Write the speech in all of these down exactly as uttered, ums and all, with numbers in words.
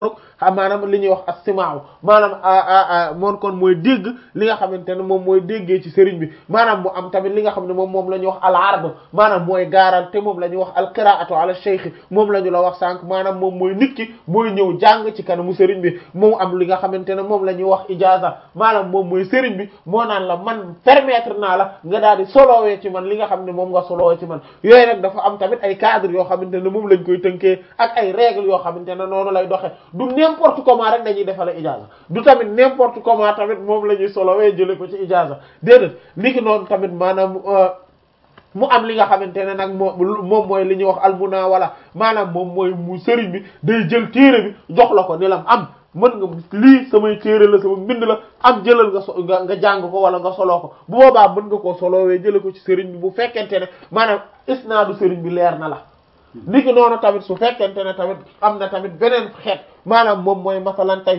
maanaam li ñuy wax as-simaaw maanaam moon kon mooy dégg li nga xamante ne moom mooy déggee ci sëriñ bi maanaam mu am tamit li nga xam ne moom moom la ñuy wax al-ard maanaam mooy gaaral te moom la ñuy wax al-qiraatu ala shaykh moom la ñu la wax sànq maanaam moom mooy nit ki mooy ñëw jàng ci kanamu sëriñ bi moom am li nga xamante ne moom la ñuy wax ijaaza maanaam moom mooy sëriñ bi moo naan la man permettre naa la nga daal di solowee ci man li nga xam ne moom nga solowee ci man yooyu nag dafa am tamit ay cadre yoo xamante ne moom lañ koy tënkee ak ay règles yoo xamante ne noonu lay doxe du n'importe comment rek dañuy defale ijaaza du tamit n'importe comment tamit moom la ñuy solowee jële ko ci ijaaza déedéet li ki noonu tamit maanaam mu am li nga xamante ne nag moom moom mooy li ñuy wax almunawala maanaam moom mooy mu sëriñ bi day jël téere bi jox la ko ni lam am mën nga lii samay téere la sama mbind la am jëlal nga so nga nga jàng ko wala nga soloo ko bu boobaa mën nga koo solowee jële ko ci sëriñ bi bu fekkente ne maanaam isnaadu sëriñ bi leer na la niki noonu tamit su fekkente ne tamit am na tamit beneen xeet maanaam moom mooy masalan tey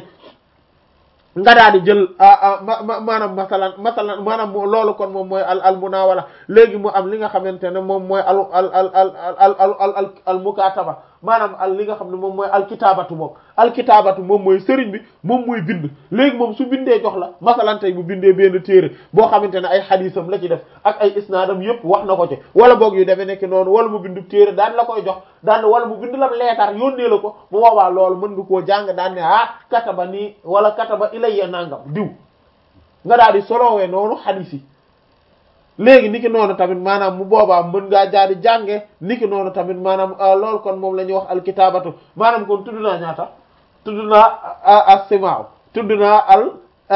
nga daal di jël maanaam masalan masalan maanaam loolu kon moom mooy al al munawala léegi mu am li nga xamante ne moom mooy al al al al al al al mukataba maanaam al li nga xam ne moom mooy alkitaabatu moom alkitaabatu moom mooy sëriñ bi moom mooy bind léegi moom su bindee jox la masalan tey bu bindee benn téere boo xamante ne ay xadiisam la ci def ak ay isnaadam yëpp wax na ko ci wala boog yu demee nekk noonu wala mu bindu téere daan la koy jox daan wala mu bind la leetar yónnee la ko bu boobaa loolu mën nga koo jàng daan ne ah kataba nii wala kataba ilayya nangam diw nga daal di solowee noonu xadiis yi léegi niki noonu tamit maanaam mu boobaa mën ngaa jaadi jànge niki noonu tamit maanaam loolu kon moom la ñuy wax alkitaabatu maanaam kon tudd naa ñaata tudd naa as-simaaw tudd naa al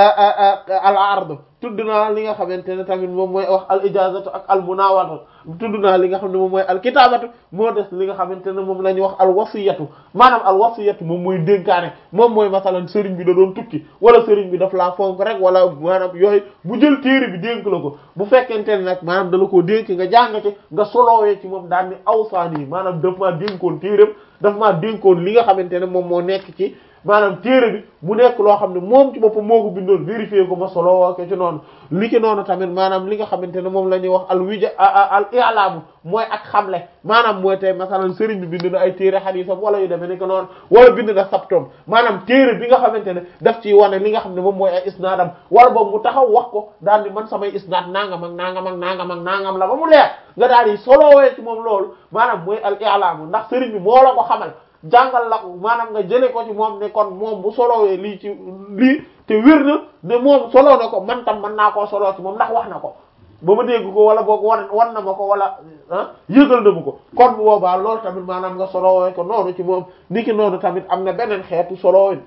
al ard tudd naa li nga xamante ne tamit moom mooy wax al ijaazatu ak al munawatu tudd naa li nga xam ne moom mooy al kitaabatu moo des li nga xamante ne moom la ñuy wax al wasiyatu maanaam al wasiyatu moom mooy dénkaane moom mooy masalan sëriñ bi da doon tukki wala sëriñ bi daf laa fonk rek wala maanaam yooyu bu jël téere bi dénk la ko bu fekkente ne nag maanaam dala koo dénk nga jàng ci nga solowee ci moom daan ni awsaani maanaam daf maa dénkoon téeram daf maa dénkoon li nga xamante ne moom moo nekk ci maanaam téere bi mu nekk loo xam ne moom ci boppam moo ko bindoon vérifier ko ma solo ko ci noonu li ci noonu tamit maanaam li nga xamante ne moom la ñuy wax al wija al i'laamu mooy ak xamle maanaam mooy tey masalan sëriñ bi bind na ay téere xadiisam wala yu demee ni ko noonu wala bind na sabtoom maanaam téere bi nga xamante ne daf ciy wane li nga xam ne moom mooy ay isnaadam wala boobu mu taxaw wax ko daal di man samay isnaad nangam ak nangam ak nangam ak nangam la ba mu leer nga daal di solowee ci moom loolu maanaam mooy al i'laamu ndax sëriñ bi moo la ko xamal jàngal la maanaam nga jëlee ko ci moom ne kon moom bu solowee lii ci lii te wér na ne moom soloo na ko man tam mën naa koo soloo ci moom ndax wax na ko ba ma dégg ko wala boog wan wan na ma ko wala ah yëgal na ma ko kon bu boobaa loolu tamit maanaam nga solowee ko noonu ci moom niki noonu tamit am na beneen xeetu solowee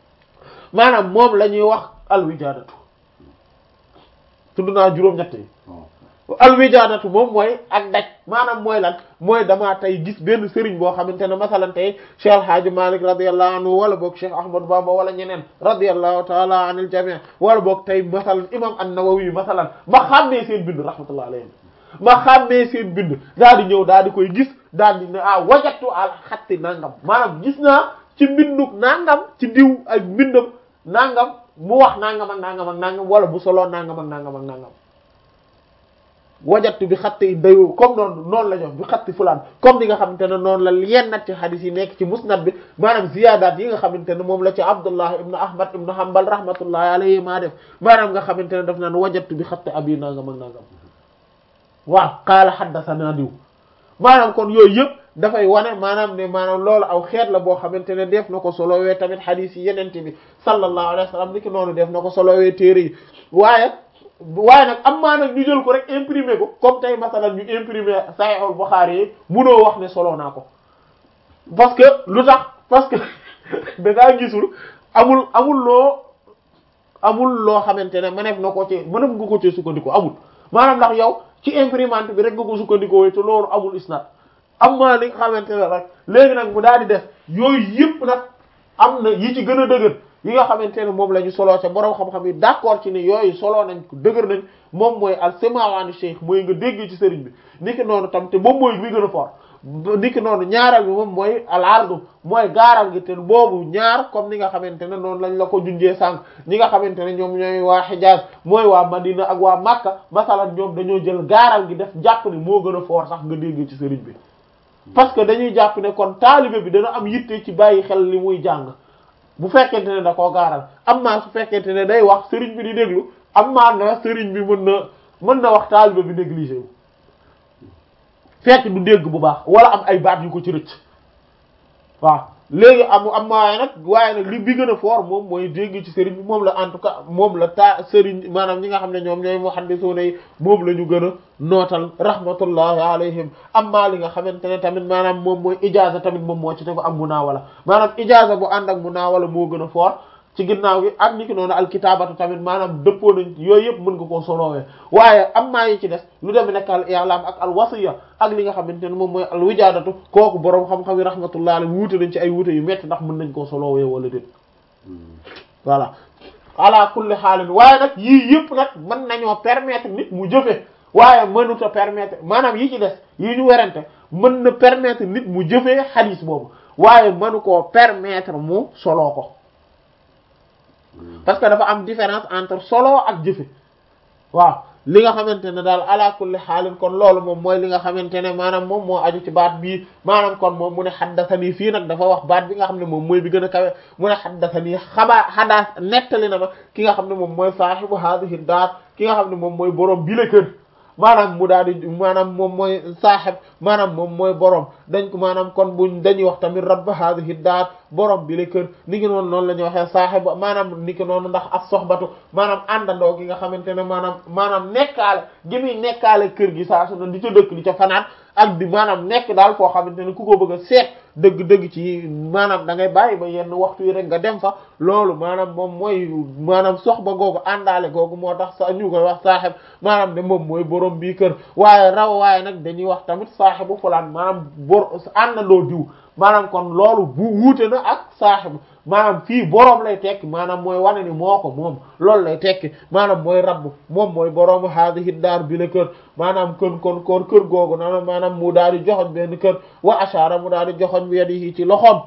maanaam moom la ñuy wax alwijaadatu tudd naa juróom-ñett yi alwijaadatu moom mooy ak daj maanaam mooy lan mooy damaa tey gis benn sëriñ boo xamante ne masalan tey Cheikh El Hadj Malick radiyallahu anhu wala boog Cheikh Ahmadou Bamba wala ñeneen radiyallahu taala anil jami' wala boog tey masalan imam an-Nawawi masalan ma xàmmee seen bind rahmatullah alayhi ma xàmmee seen bind daal di ñëw daal di koy gis daal di ne ah wajatu al xatti nangam maanaam gis naa ci mbinduk nangam ci diw ak mbindam nangam mu wax nangam ak nangam ak nangam wala bu soloo nangam ak nangam ak nangam wajatu bi xatti dayu comme noonu noonu la ñu wax bi xatti fulaan comme ni nga xamante ne noonu la yennat ci hadith yi nekk ci musnad bi maanaam ziyaadaat yi nga xamante ne moom la ci Abdullah ibn Ahmad ibn Hanbal rahmatullahi alayhi maa def maanaam nga xamante ne daf naan wajatu bi xatti abi nangam ak nangam waaw qaala haddathana diw maanaam kon yooyu yëpp dafay wane maanaam ne maanaam loolu aw xeet la boo xamante ne def na ko solowee tamit hadith yi yenente bi sallallahu alayhi wa sallam ni ki noonu def na ko solowee téere yi waaye waaye nag am maa nag ñu jël ko rek imprimer ko comme tey masalan ñu imprimer Sahihul Bukhari yi munoo wax ne solo naa ko parce que lu tax parce que da ngaa gisul amul amul loo amul loo xamante ne mëneef na ko ci mëneef nga ko ci sukkandiku amul maanaam ndax yow ci imprimante bi rek nga ko sukkandikoo te loolu amul isnad am maa li nga xamante ne rek léegi nag mu daal di def yooyu yëpp nag am na yi ci gën a dëgër yi nga xamante ne moom la ñu soloo ca borom xam-xam yi d'accord ci ne yooyu soloo nañ ko dëgër nañ moom mooy al simaawaani cheikh mooy nga dégg ci sëriñ bi niki noonu tam te moom mooy bi gën a fort niki noonu ñaareel bi moom mooy al ardu mooy gaaral gi te boobu ñaar comme ni nga xamante ne noonu lañ la ko junjee sànq ñi nga xamante ne ñoom ñooy waa Hijaz mooy waa Madina ak waa Makka masalan ñoom dañoo jël gaaral gi def jàpp ni moo gën a fort sax nga dégg ci sëriñ bi parce que dañuy jàpp ne kon taalibe bi dana am yitte ci bàyyi xel li muy jàng bu fekkente ne da koo gaaral amma su fekkente ne day wax sëriñ bi di déglu amma na sëriñ bi mën na mën na wax taalibe bi négligé wu fekk du dégg bu baax wala am ay baat yu ko ci rëcc waaw léegi am am waaye nag waaye nag li bi gën a fort moom mooy dégg ci sëriñ bi moom la en tout cas moom la taa sëriñ maanaam ñi nga xam ne ñoom ñooy muhaddisuna yi moom la ñu gën a nootal rahmatullahi alayhim amma li nga xamante ne tamit maanaam moom mooy ijaaza tamit moom moo ci tegu ak munaawala maanaam ijaaza bu ànd ak munaawala moo gën a fort ci ginnaaw gi ak ni ki noonu alkitaabatu tamit maanaam dëppoo nañ yooyu yëpp mën nga koo solowee waaye am maa yi ci des lu dem nekk al i'lam ak al wasiya ak li nga xamante ne moom mooy al wijaadatu kooku boroom xam-xam yi rahmatullah alayhi wuute nañ ci ay wuute yu metti ndax mën nañ koo solowee wala déet voilà ala kulli xaalin waaye nag yii yëpp nag mën nañoo permettre nit mu jëfe waaye mënut a permettre maanaam yi ci des yi ñu werante mën na permettre nit mu jëfee xadiis boobu waaye mënu koo permettre mu soloo ko parce que dafa am différence entre solo ak jëfe waaw li nga xamante ne daal ala kulli xaalin kon loolu moom mooy li nga xamante ne maanaam moom moo aju ci baat bii maanaam kon moom mu ne xaddasanii fii nag dafa wax baat bi nga xam ne moom mooy bi gën a kawe mu ne xaddasanii xabaa xadaas nettali na ma ki nga xam ne moom mooy saahibu haadihi daar ki nga xam ne moom mooy borom bi la kër maanaam mu daal di maanaam moom mooy saaxib maanaam moom mooy borom dañ ko maanaam kon buñ dañuy wax tamit rabb haadihi daar borom bi la kër ni ki noonu noonu la ñuy waxee saaxib maanaam ni ki noonu ndax ak soxbatu maanaam àndandoo gi nga xamante ne maanaam maanaam nekkaale gi muy nekkaale kër gi saa su ne di ca dëkk di ca fanaan ak di maanaam nekk daal foo xamante ne ku ko bëgg a seet dëgg-dëgg ci maanaam da ngay bàyyi ba yenn waxtu yi rek nga dem fa loolu maanaam moom mooy maanaam soxba googu àndaale googu moo tax sa ñu koy wax saaxib maanaam ne moom mooy borom bii kër waaye raw waaye nag dañuy wax tamit saaxibu fulaan maanaam bor àndandoo diw maanaam kon loolu bu wuute na ak saaxibu maanaam fii boroom lay tekki maanaam mooy wane ni moo ko moom loolu lay tekki maanaam mooy rabb moom mooy boroomu haadihi daar bi la kër maanaam kon kon kon kër googu na maanaam mu daal di joxoñ benn kër wa ashara mu daal di joxoñ bi yadihi ci loxoom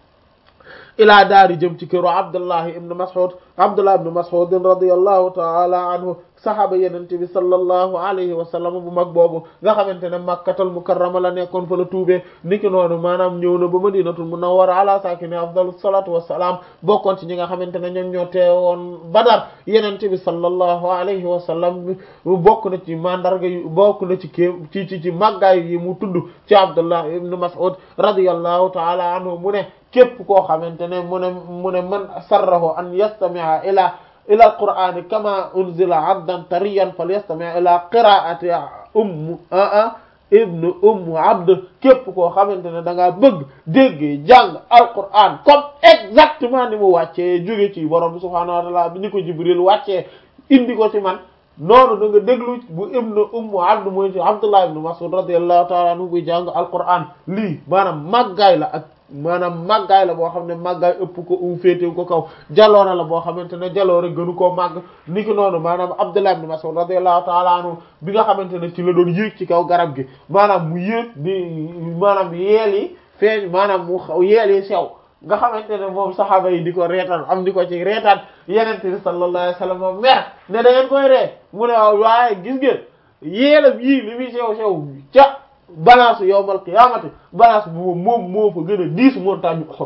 ilaa daari jëm ci këru Abdullah ibn Mas'ud Abdullah ibn Mas'ud radiyallahu ta'ala anhu saxaaba yenente bi sallallahu alayhi wa sallam bu mag boobu nga xamante ne makkatal mukarrama la nekkoon fa la tuubee niki noonu maanaam ñëw na ba madinatul munawwara ala sakini afdalus salatu wassalam bokkoon ci ñi nga xamante ne ñoom ñoo teewoon Badar yenente bi sallallahu alayhi wa sallam bokk na ci mandarga yu bokk na ci ké ci ci ci màggaay yi mu tudd ci Abdullah ibn Mas'ud radiyallahu ta'ala anhu mu ne képp koo xamante ne mu ne mu ne man sarrahu an yastami'a ila ila alqur'ani kama unzila abdan tariyan falyastami' ila qira'ati umm aa ibnu umm abd képp koo xamante ne da ngaa bëgg dégg jàng alqur'an comme exactement ni mu wàccee jóge ci borom subhanahu wa ta'ala bi ni ko Jibril wàccee indi ko ci man noonu da nga déglu bu ibnu umm abd mooy ci Abdullah ibn Mas'ud radiyallahu ta'ala anhu buy jàng alqur'an lii maanaam màggaay la ak maanaam màggaay la boo xam ne màggaay ëpp ko u féetewu ko kaw jaloore la boo xamante ne jaloore gënu koo màgg ni ki noonu maanaam Abdullah ibn Mas'ud radiyallahu ta'ala anhu bi nga xamante ne ci la doon yéeg ci kaw garab gi maanaam mu yéeg di maanaam yeel yi feeñ maanaam mu yeel yi sew nga xamante ne moom saxaaba yi di ko reetaan am di ko ci reetaan yenente bi sallallahu alayhi wasallam mer ne da ngeen koy ree mu ne waaw waaye gis ngeen yeelam yii li muy sew sew ca balance yawmal qiyaamati balance bu moom moo fa gën a diis montagne Uhud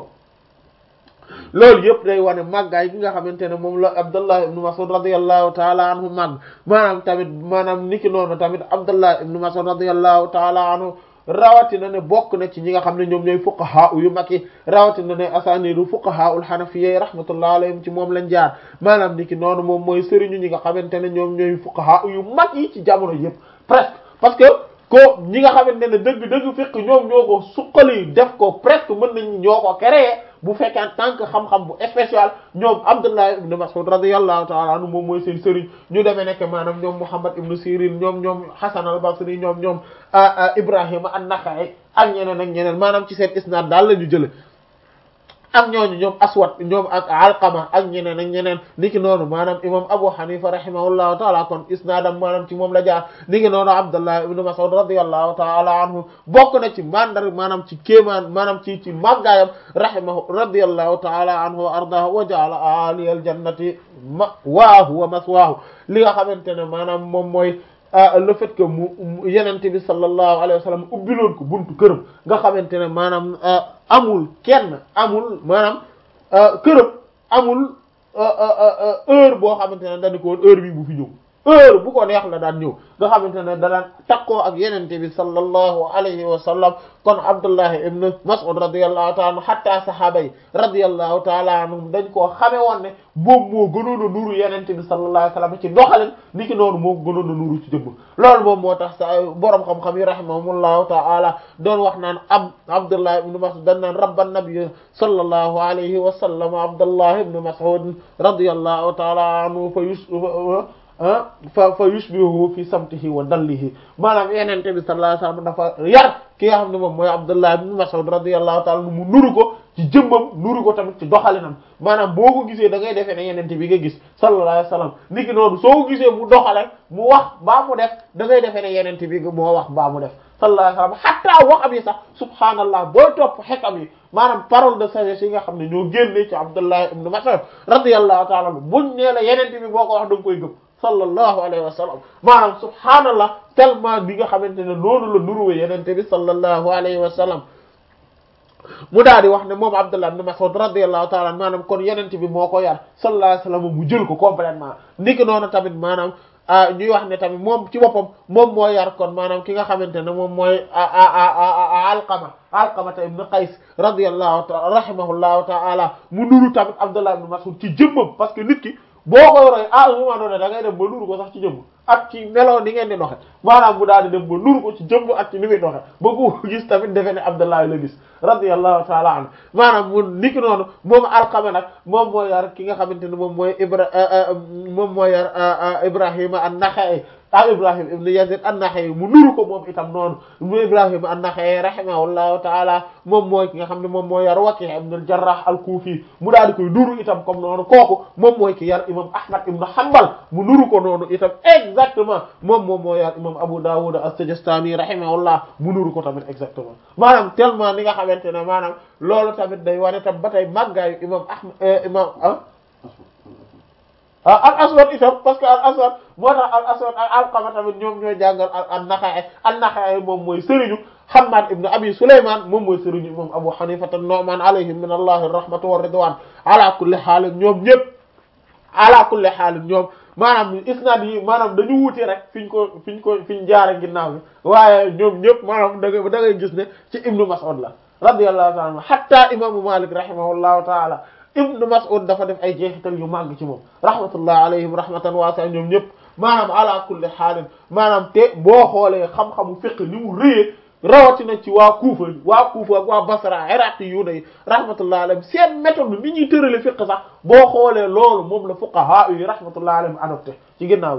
loolu yëpp day wane màggaay gi nga xamante ne moom la Abdullah ibn Mas'ud radiyallahu ta'ala anhu màgg maanaam tamit maanaam niki noonu tamit Abdullah ibn Mas'ud radiyallahu ta'ala anhu rawatina ne bokk na ci ñi nga xam ne ñoom ñooy fuqaha yu mag yi rawatina ne asanidu fuqaha ul hanafiyya rahmatullahi alayhim ci moom lañ jaar maanaam niki noonu moom mooy sëriñu ñi nga xamante ne ñoom ñooy fuqaha yu mag yi ci jamono yëpp presque parce que ko ñi nga xamante ne dëgg dëgg fiqh ñoom ñoo ko suqali def ko presque mën nañ ñoo ko créé bu fekkee en tant que xam-xam bu spécial ñoom Abdullah ibn Mas'ud radiyallahu ta'ala anhu moom mooy seen sëriñ ñu demee nekk maanaam ñoom Muhammad ibn Sirin ñoom ñoom Hasan al-Basri ñoom ñoom Ibrahima an-Nakha'i ak ñeneen ak ñeneen maanaam ci seen isnaad daal la ñu jële am ñooñu ñoom Aswad ñoom ak Alqama ak ñeneen ak ñeneen niki noonu maanaam imam Abu Hanifa rahimahullahu ta'ala kon isnaadam maanaam ci moom la jaar niki noonu Abdullah ibn Mas'ud radiyallahu ta'ala anhu bokk na ci mandar maanaam ci kéemaan maanaam ci ci màggaayam rahimahu radiyallahu ta'ala anhu wa ardahu wa ja'ala aliyal jannati ma'waahu wa maswaahu li nga xamante ne maanaam moom mooy le fait que mu yenente bi sallallahu alayhi wa sallam ubbiloon ko buntu këram nga xamante ne maanaam amul kenn amul maanaam këram amul heure boo xamante ne dañu ko woon heure bi bu fi ñëw heure bu ko neex la daan ñëw nga xamante ne da daan takkoo ak yenente bi sallallahu alayhi wa sallam kon Abdullah ibn Mas'ud radiyallahu ta'ala anhu hatta sahaba yi radiyallahu ta'ala anhum dañ koo xame woon ne moom moo gënoon a nuru yenente bi sallallahu alayhi wa sallam ci doxalin ni ki noonu moo gënoon a nuru ci jëmm loolu moom moo tax sa boroom xam-xam yi rahimahumullahu ta'ala doon wax naan ab Abdullah ibn Mas'ud dañ naan rabban nabiy sallallahu alayhi wa sallam Abdullah ibn Mas'ud radiyallahu ta'ala anhu fa yus fa fa yushbihu fi samtihi wa dallihi maanaam yenente bi sallallahu alayhi wasallam dafa yar ki nga xam ne moom mooy Abdullah ibn Mas'ud radiyallahu ta'ala mu nuru ko ci jëmmam nuru ko tamit ci doxalinam maanaam boo ko gisee da ngay defee ne yenente bi nga gis sallallahu alayhi wasallam niki noonu soo ko gisee mu doxale mu wax baa mu def da ngay defee ne yenente bi moo wax baa mu def sallallahu alayhi wasallam hatta waxam yi sax subhaanallah booy topp xekam yi maanaam parole de sagesse yi nga xam ne ñoo génne ci Abdullah ibn Mas'ud radiyallahu ta'ala buñ nee la yenente bi boo ko wax da nga koy gëm sallallahu alayhi wa sallam maanaam subhaanallah tellement bi nga xamante ne noonu la nuruwe yenente bi sallallahu alayhi wa sallam mu daal di wax ne moom Abdullah ibn Mas'ud radiyallahu ta'ala maanaam kon yenente bi moo ko yar sallallahu alayhi wa sallam mu jël ko complètement ndiki noonu tamit maanaam ñuy wax ne tamit moom ci boppam moom moo yar kon maanaam ki nga xamante ne moom mooy Alqama Alqama ibn Qays radiyallahu ta'ala rahimahullahu ta'ala mu nuru tamit Abdullah ibn Mas'ud ci jëmmam parce que nit ki boo koy roy à un moment donné da ngay dem ba nuru ko sax ci jëmm ak ci meloo ni ngeen di doxe maanaam bu daal di dem ba nuru ko ci jëmm ak ci ni muy doxe ba ko gis tamit defe ne Abdullah la gis radiyallahu ta'ala anhu maanaam mu niki noonu moom Alqama nag moom moo yar ki nga xamante ne moom mooy Ibra moom moo yar Ibrahima an-Nakha'i ah Ibrahim ibn Yazid an-Nakha'i mu nuru ko moom itam noonu mu Ibrahim an-Nakha'i rahimahullahu ta'ala moom mooy ki nga xam ne moom moo yar Waki' ibn al-Jarrah al-Kufi mu daal di koy nuru itam comme noonu kooku moom mooy ki yar imam Ahmad ibn Hanbal mu nuru ko noonu itam exactement moom moom moo yar imam Abu Dawud as-Sijistani rahimahullah mu nuru ko tamit exactement maanaam tellement ni nga xamante ne maanaam loolu tamit day wane tam ba tey màggaayu imam Ahmad imam ah al aswad itam parce que al aswad moo tax al aswad ak Alqama tamit ñoom ñooy jàngal an Nakha'i an Nakha'i moom mooy sëriñu Hammad ibn Abi Sulayman moom mooy sëriñu moom Abu Hanifa an-Nu'man alayhim min allahi rahmatu wa ridwan ala kulli haal ñoom ñëpp ala kulli haal ñoom maanaam isnad yi maanaam dañu wuute rek fiñ ko fiñ ko fiñ jaare ginnaaw bi waaye ñoom ñëpp maanaam da ngay da ngay gis ne ci Ibnu Mas'ud la radiyallahu ta'ala anhu hatta imaamu Malik rahimahullahu ta'ala Ibnu Mas'ud dafa def ay jeexital yu màgg ci moom rahmatullah alayhim rahmatan waasi'a ñoom ñëpp maanaam ala kulli xaalin maanaam te boo xoolee xam-xamu fiqh ni mu rëyee rawatina ci waa Kuufa waa Kuufa ak waa Basra Iraq yu day rahmatullah alayhim seen méthode ni ñuy tërale fiqh sax boo xoolee loolu moom la fuqaha yi rahmatullah alayhim adopté ci ginnaaw bi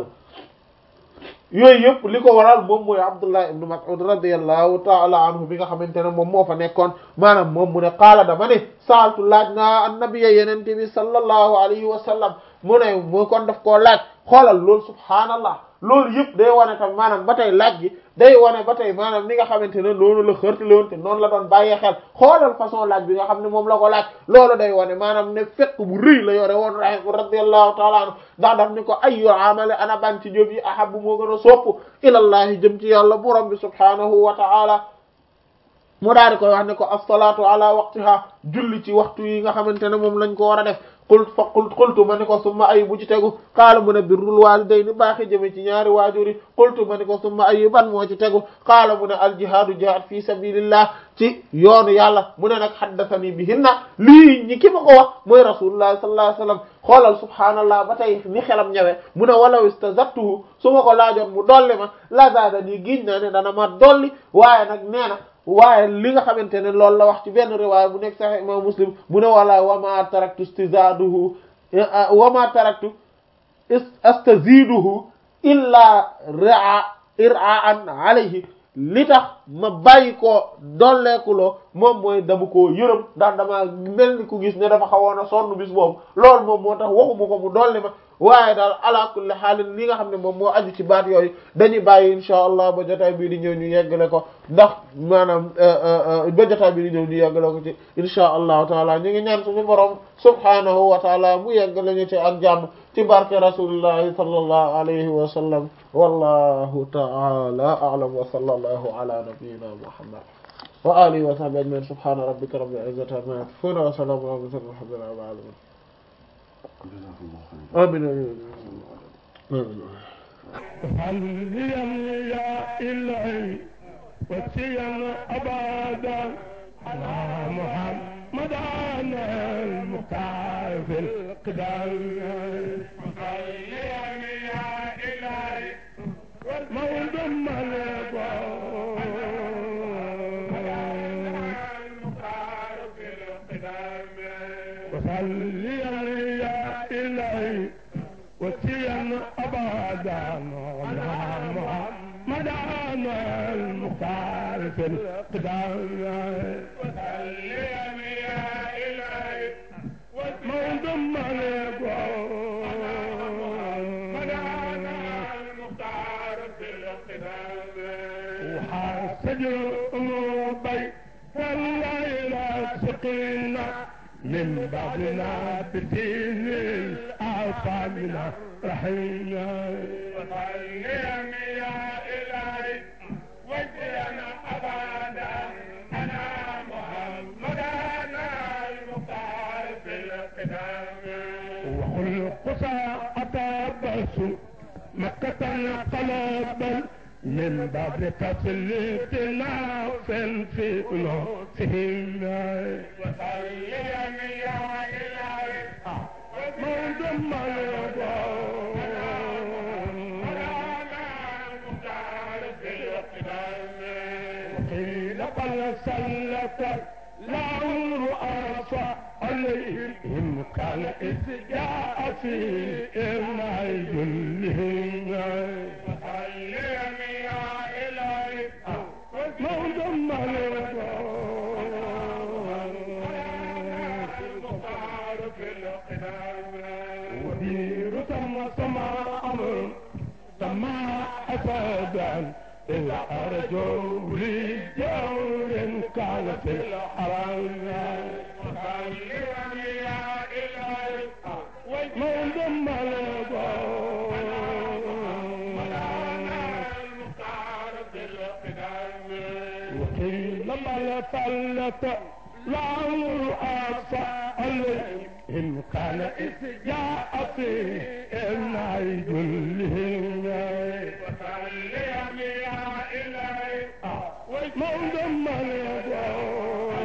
yooyu yëpp li ko waral moom mooy Abdullah ibn Mas'ud radiyallahu ta'ala anhu bi nga xamante ne moom moo fa nekkoon maanaam moom mu ne qaala dama ne saaltu laaj naa annabiyya yenente bi sallallahu alayhi wa sallam mu ne mu kon daf koo laaj xoolal loolu subhaanallah loolu yëpp day wane tam maanaam ba tey laaj gi day wane ba tey maanaam ni nga xamante ne noonu la xërtale woon te noonu la doon bàyyee xel xoolal façon laaj bi nga xam ne moom la ko laaj loolu day wane maanaam ne fekk bu rëy la yore woon radiyallahu ta'ala anhu ndax daf ni ko ayyu amale ana ban ci jóob yi ahabbu moo gën a sopp ilallahi jëm ci yàlla borom bi subhaanahu wa ta'ala mu daal di koy wax ne ko as-salaatu ala waqtiha julli ci waxtu yi nga xamante ne moom lañ ko war a def qult fa qult qultu ma ni ko summa ay bu ci tegu qaala mu ne birrul waalidayni baaxi jëme ci ñaari waajur yi qultu ma ni ko summa ay ban moo ci tegu qaala mu ne al jihaadu jihaad fi sabilillah ci yoonu yàlla mu ne nag haddathani bihinna lii ñi ki ma ko wax mooy rasulullah sallallahu alayhi wasallam xoolal subhaanallah ba tey ni xelam ñëwee mu ne walaw istazadtuhu su ma ko laajoon mu dolli ma la zaadani giñ naa ne dana ma dolli waaye nag nee na waaye li nga xamante ne loolu la wax ci benn riwaaya bu nekk Sahih Imam Muslim mu ne wala wa ma taraktu istizaduhu wa ma taraktu astaziduhu illa raa ir'aan alayhi li tax ma bàyyi ko dolleekuloo moom mooy dama koo yërëm ndax dama mel ni ku gis ne dafa xawoon a sonn bis boobu loolu moom moo tax waxuma ko mu dolli ma waaye daal ala kulli xaalin li nga xam ne moom moo aju ci baat yooyu dañuy bàyyi insha allah ba jotaay bii di ñëw ñu yeggale ko ndax maanaam ba jotaay bii di ñëw ñu yeggale ko ci insha allahu taala ñu ngi ñaan suñu borom subhanahu wa taala mu yeggale ñu ci ak jàmm ci barke rasulillahi sallallahu alayhi wa sallam wallahu taala a'lam wa sallallahu ala nabiyyina muhammad wa alihi wa sahbihi ajma'in subhana rabbika rabbil izzati amma yasifun wa salamun ala al mursalin walhamdulillahi rabbil alamin amiin صليا يا إلهي وسيا أبدا على محمد المختار في القدام صليا يا إلهي وموضم المختار في القدام وصليا يا إلهي وسيا أبدا على محمد المختار في القدام وسلم يا إلهي ومنضم المختار في القدام وحاسج الأمور بيت الليلة سقينا من بعدنا بدين الأعصابنا رحينا وسلم يا إلهي وجهنا أبدا أنا محمد أنا المختار في القدام وخلق ساعة بس مكة قلبا من بعد تسليتنا في أنوفهم وسلم يا إلهي منضم الغار وقيل قد سلك الأمر أرفع عليهم كان إذ جاء في إرناء جلهم وسلم يا إلهي منضم الغار المختار في القدام ودير ثم سما أمر ثم أسدا إذا أرجو لي جور كان في الحرام وسلم يا إلهي منضم الغار المختار في القدام وقيل بل فلت الأمر أرفع عليهم كان إذ جاء في إرناء جلهم وسلم يا إلهي منضم الغار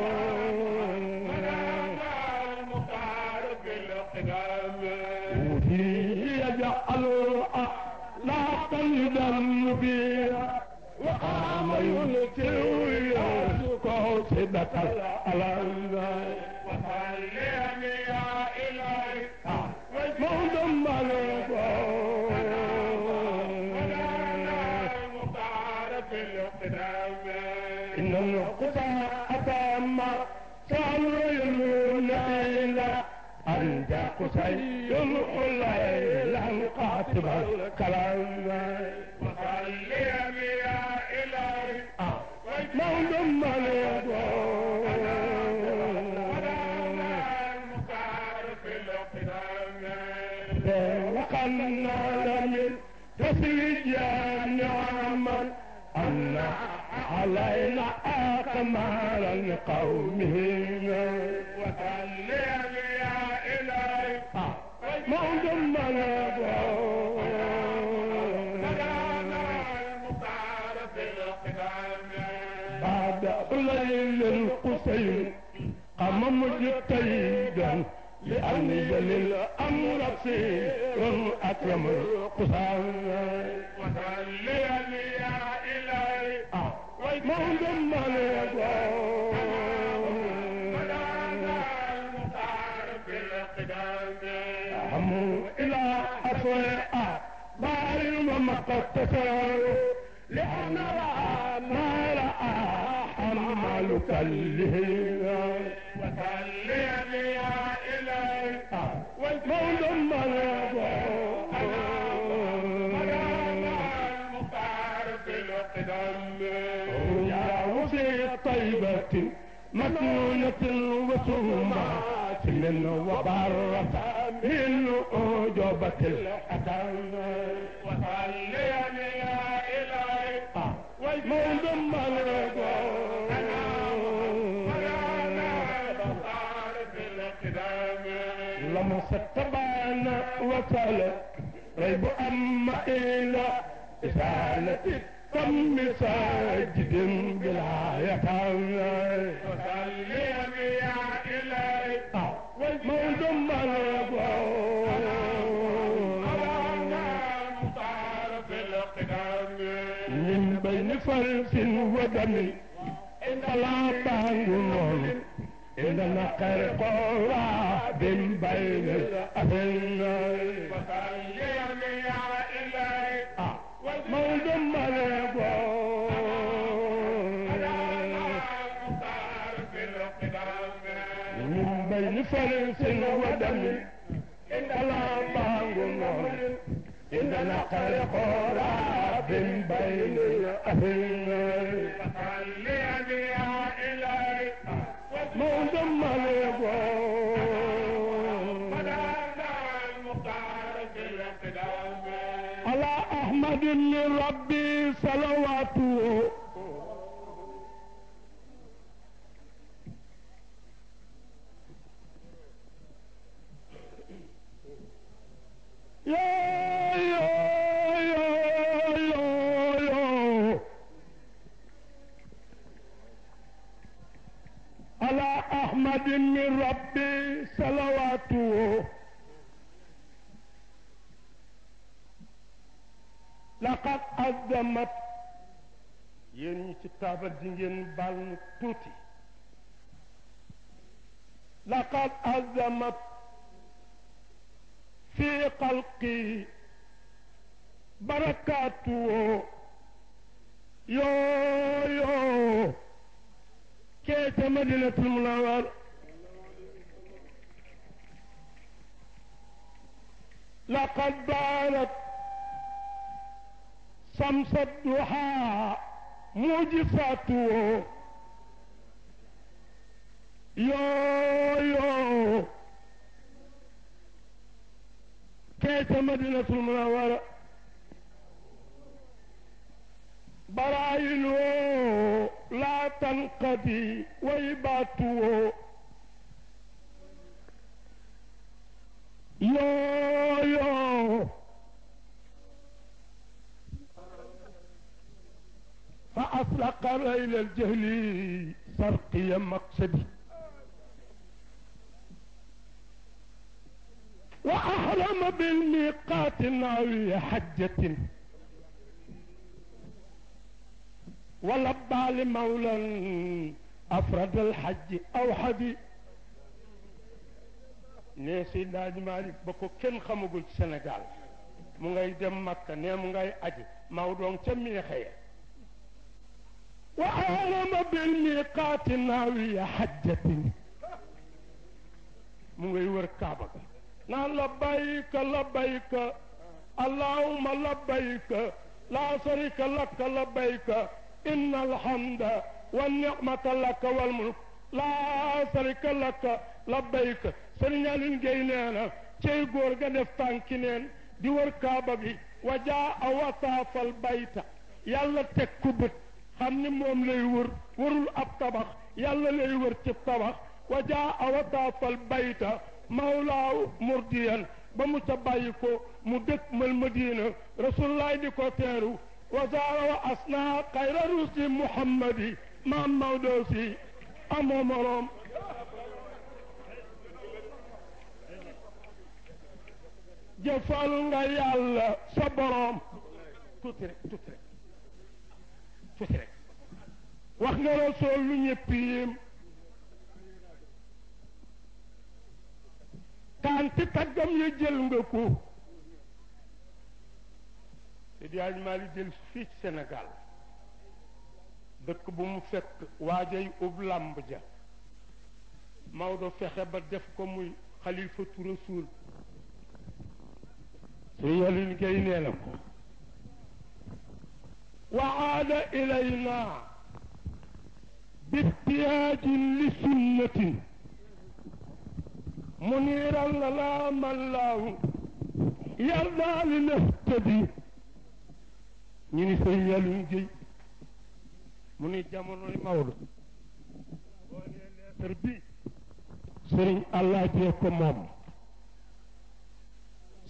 المختار في القدام وفيه يجعل لا قلبا مبينا وقام ينكر ويسكو سبة الألم وسلم يا إلهي منضم الغار المختار في القدام إن القضاء أتم صلوا إلى أن قصي الليل قاتب الكلام وسلم يا إلهي منضم الغار المختار في القدام وقنا من تسليج نعما أن علينا أكمال قومه وسلم يا إلهي منضم الغار المختار في القدام بعد ليل القصير قام مجتهدا لأن يجل الأمر سير أكرم القصار وسلم يا إلهي منضم الغار المختار في القدام هموا إلى أسواء بار ومقتصر لأن رأى ما رأى حمال كله وسلم يا إلهي منضم الغار المختار في القدام يا وفي طيبة مسنونة وسمات من وبرة من أجوبة الحكام وسلم يا إلهي منضم الغار المختار في القدام لم ستبان وصل ريب أما إلى إسالة تم ساجد بلا يتعلم وصلي يا إلهي موت مرقو من بين فرس ودم فلا بانغول إننا قرقوا من بين الأهل وصلي يا إلهي موت مرقو من بين فرس ودم فلا بانغول إننا قرقوا من بين الأهل وصلي يا إلهي موت مرقو على أحمد من ربي صلواته يا يا يا يا يا على أحمد من ربي صلواته لقد أزمت يني كتاب الدين بال توتي لقد أزمت في قلقي بركاته يو يو كيت مدينة المنور لقد بانت شمس الضحى موجفاته يو يو كيت مدينة المنورة براينه لا تنقضي ويباته يو يو فأطلق ليل الجهل سرقي مقصدي وأحرم بالميقات ناوي حجة ولبى لمولى أفرد الحج أو حدي نيسي ناج مالك بكو كن خمغول سنغال مو ngay dem makka ne mu ngay aji mawdon ca mi xeye وأحرم بالميقات ناوي حجة mu ngay wër kaaba ga naan labbayka labbayka allahumma labbayka la sharika laka labbayka inna alhamda wan ni'mata laka wal mulk la sharika laka labbayka Sëriñ Aliou Guèye nee na cey góor ga def tànki neen di wër kaaba gi wajaa wataafal bayta yàlla teg ku bët xam ni moom lay wër wërul ab tabax yàlla lay wër ci tabax wajaa wataafal bayta mawlaaw murdiyan ba mu ca bàyyi ko mu dëkk mal madina rasulullah di ko teeru wasaara wa asna xayra rusli muhammadi maam Maodo si amoo moroom jëfal nga yàlla sa boroom tuuti rek tuuti rek tuuti rek wax nga rasul lu ñëpp yéem tanti taggam ya jël nga ko te di aj Mali jël fii ci Sénégal dëkk bu mu fekk waajay ub làmb ja Maodo fexe ba def ko muy xalifatu rasul su yàllin kay nee na ko wa aada ilayna bihtiyaajin li sunnatin منيرا لنا من له يرضى لنهتدي ñi Sëriñ Aliou Guèye mu ni jamonoy Maodo boo nee leetar bi Sëriñ Allah jee ko moom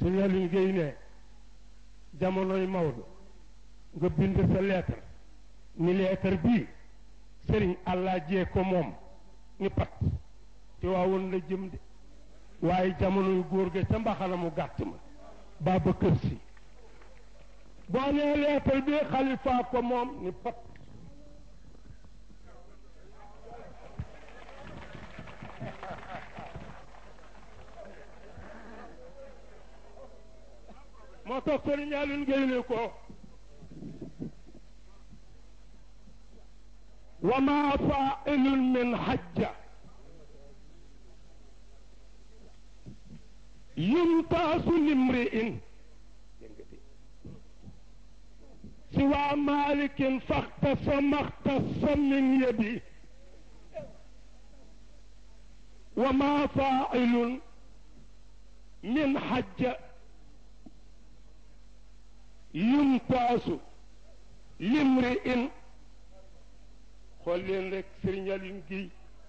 Sëñ Aliou Guèye ne jamonoy Maodo nga bind sa lettre ni lettre bii sëriñ Allah jee ko moom ni pat te waawoon la jëm de waaye jamonoy góor ga ca mbaxana mu gàtt ma baaba kër si boo nee lettre bi xalifa ko moom ni pat moo tax sëriñ Aliou Guèye ne ko wa ma fa'ilun min hajja yumtaasu limri'in siwa malikin faxtasa maxtasa min yadi wa ma fa'ilun min hajja yumtaasu limri'in xool leen rek Sëriñ Aliou Guèye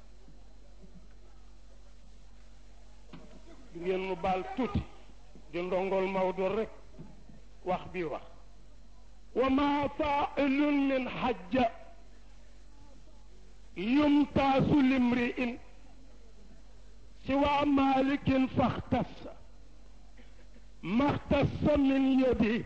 di ngeen mu baal tuuti di ndongol Maodo rek wax bi wax wa ma fa'ilun min hajja yumtaasu limri'in siwa malikin faxtassa maxtassa min yadi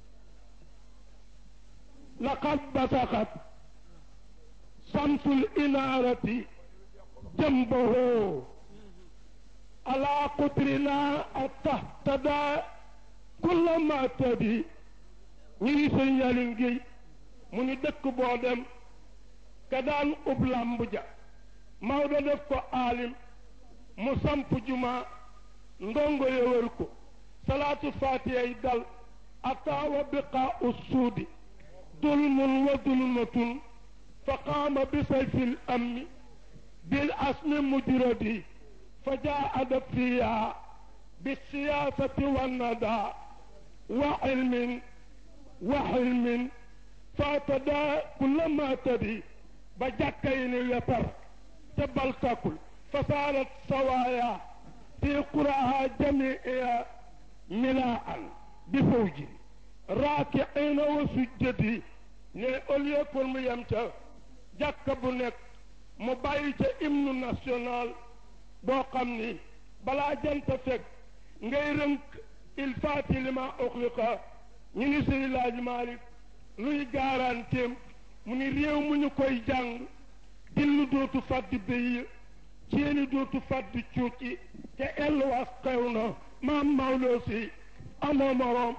laqad basaqat samsul inaarati jambahu ala qutrina atahtada kulla ma tadi ñu ngi Sëriñ Aliou Guèye mu ni dëkk boo dem ka daan ub làmb ja Maodo def ko aalim mu samp juma ndongo yowal ko salaatu faatiyay dal ataawa biqaa ussuudi dulmun wa dulmatun fa qaama bi sayfil amni bil asmi mudirati fa jaada fiha bi siyaasati wannada wa ilmin wa hilmin faatada kulla ma tadi ba jàkkay ni wetar te baltakul fa saarat sawaaya fi quraha jamiiha milaan bi fawji raakiina wa sujjati ne au lieu pour mu yem ca jàkka bu nekk mu bàyyi ca hymne national boo xam ni balaa jant fekk ngay rënk il faati lima uxliqa ñu ni Seydi Laaji Maalik luy garanteem mu ni réew mu ñu koy jàng dillu dootu fàddi béy ceeni dootu fàddi cuuci te elwaas xew na maam Maodo si amoo moroom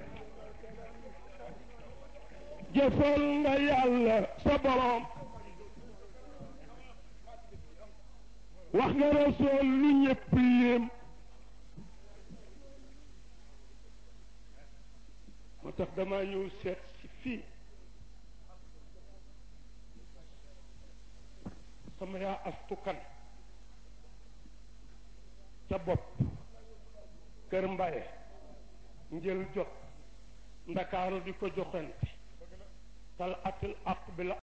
jëfal nga yàlla sa borom wax nga Rasuul lu ñëpp yéem moo tax dama ñëw seet si fii sama yaa astukan ca bopp kër Mbaye njël jot Ndakaaru di ko joxante tal atul aq bi la